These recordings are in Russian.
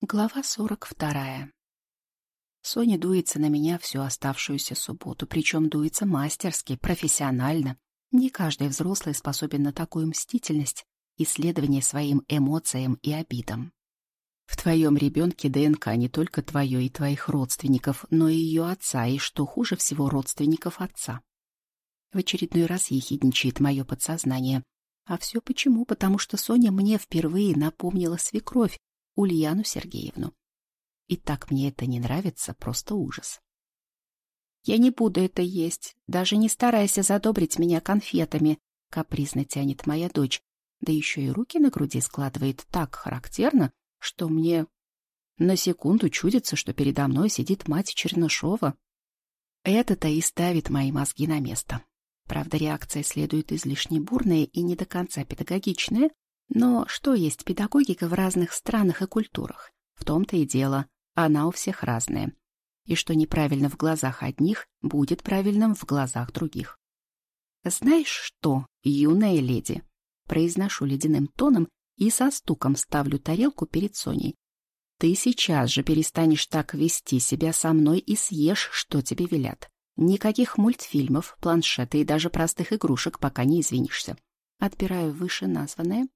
Глава 42. Соня дуется на меня всю оставшуюся субботу, причем дуется мастерски, профессионально. Не каждый взрослый способен на такую мстительность, исследование своим эмоциям и обидам. В твоем ребенке ДНК не только твое и твоих родственников, но и ее отца, и, что хуже всего, родственников отца. В очередной раз ехидничает мое подсознание. А все почему? Потому что Соня мне впервые напомнила свекровь, Ульяну Сергеевну. И так мне это не нравится, просто ужас. «Я не буду это есть, даже не старайся задобрить меня конфетами», — капризно тянет моя дочь, да еще и руки на груди складывает так характерно, что мне на секунду чудится, что передо мной сидит мать Чернышова. Это-то и ставит мои мозги на место. Правда, реакция следует излишне бурная и не до конца педагогичная, но что есть педагогика в разных странах и культурах? В том-то и дело, она у всех разная. И что неправильно в глазах одних, будет правильным в глазах других. «Знаешь что, юная леди?» Произношу ледяным тоном и со стуком ставлю тарелку перед Соней. «Ты сейчас же перестанешь так вести себя со мной и съешь, что тебе велят. Никаких мультфильмов, планшета и даже простых игрушек, пока не извинишься. Отбираю вышеназванное.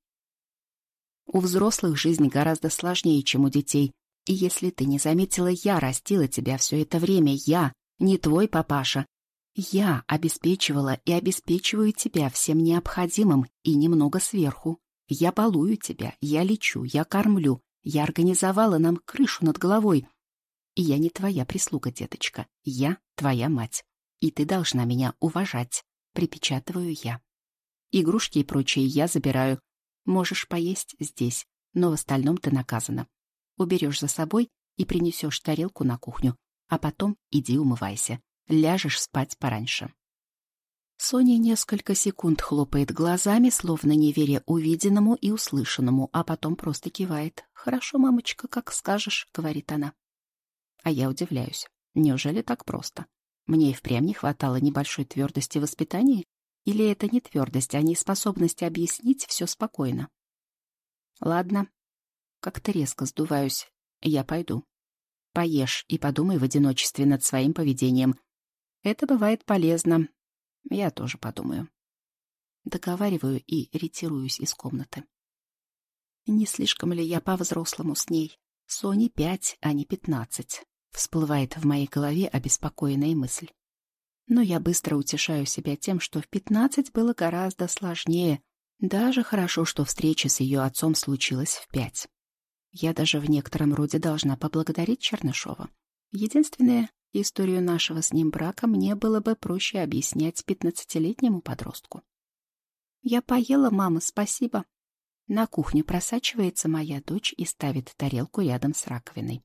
У взрослых жизнь гораздо сложнее, чем у детей. И если ты не заметила, я растила тебя все это время. Я, не твой папаша. Я обеспечивала и обеспечиваю тебя всем необходимым и немного сверху. Я балую тебя, я лечу, я кормлю, я организовала нам крышу над головой. И я не твоя прислуга, деточка. Я твоя мать. И ты должна меня уважать. Припечатываю я. Игрушки и прочее я забираю. Можешь поесть здесь, но в остальном ты наказана. Уберешь за собой и принесешь тарелку на кухню, а потом иди умывайся. Ляжешь спать пораньше. Соня несколько секунд хлопает глазами, словно не веря увиденному и услышанному, а потом просто кивает. «Хорошо, мамочка, как скажешь», — говорит она. А я удивляюсь. Неужели так просто? Мне и впрямь не хватало небольшой твердости в воспитании? Или это не твердость, а неспособность объяснить все спокойно? Ладно, как-то резко сдуваюсь. Я пойду. Поешь и подумай в одиночестве над своим поведением. Это бывает полезно. Я тоже подумаю. Договариваю и ретируюсь из комнаты. Не слишком ли я по-взрослому с ней? Соне 5, а не 15. Всплывает в моей голове обеспокоенная мысль. Но я быстро утешаю себя тем, что в 15 было гораздо сложнее. Даже хорошо, что встреча с ее отцом случилась в 5. Я даже в некотором роде должна поблагодарить Чернышова. Единственное, историю нашего с ним брака мне было бы проще объяснять 15-летнему подростку. «Я поела, мама, спасибо». На кухню просачивается моя дочь и ставит тарелку рядом с раковиной.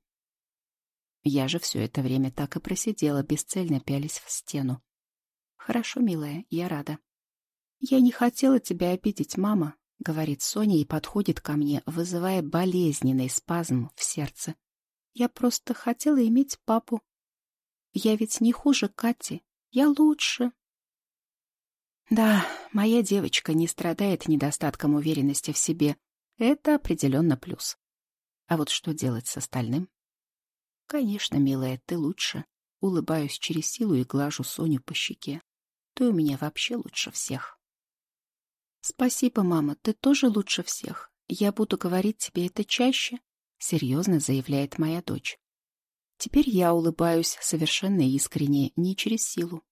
Я же все это время так и просидела, бесцельно пялись в стену. «Хорошо, милая, я рада». «Я не хотела тебя обидеть, мама», — говорит Соня и подходит ко мне, вызывая болезненный спазм в сердце. «Я просто хотела иметь папу. Я ведь не хуже Кати, я лучше». Да, моя девочка не страдает недостатком уверенности в себе. Это определенно плюс. А вот что делать с остальным? Конечно, милая, ты лучше. Улыбаюсь через силу и глажу Соню по щеке. Ты у меня вообще лучше всех. Спасибо, мама, ты тоже лучше всех. Я буду говорить тебе это чаще, серьезно заявляет моя дочь. Теперь я улыбаюсь совершенно искренне, не через силу.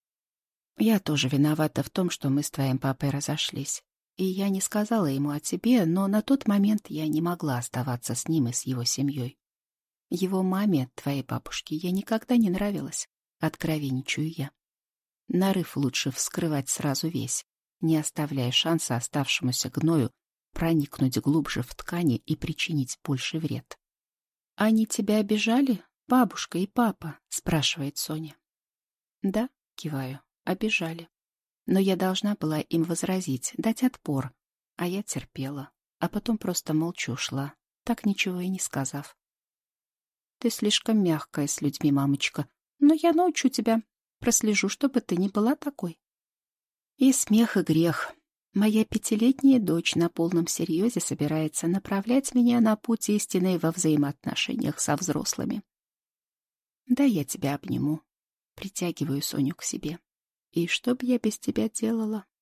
Я тоже виновата в том, что мы с твоим папой разошлись. И я не сказала ему о тебе, но на тот момент я не могла оставаться с ним и с его семьей. Его маме, твоей бабушке, я никогда не нравилась, откровенничаю я. Нарыв лучше вскрывать сразу весь, не оставляя шанса оставшемуся гною проникнуть глубже в ткани и причинить больший вред. «Они тебя обижали, бабушка и папа?» — спрашивает Соня. «Да», — киваю, — «обижали. Но я должна была им возразить, дать отпор, а я терпела, а потом просто молча ушла, так ничего и не сказав. Ты слишком мягкая с людьми, мамочка, но я научу тебя, прослежу, чтобы ты не была такой». И смех, и грех. Моя 5-летняя дочь на полном серьезе собирается направлять меня на путь истины во взаимоотношениях со взрослыми. Да, я тебя обниму. Притягиваю Соню к себе. И что б я без тебя делала?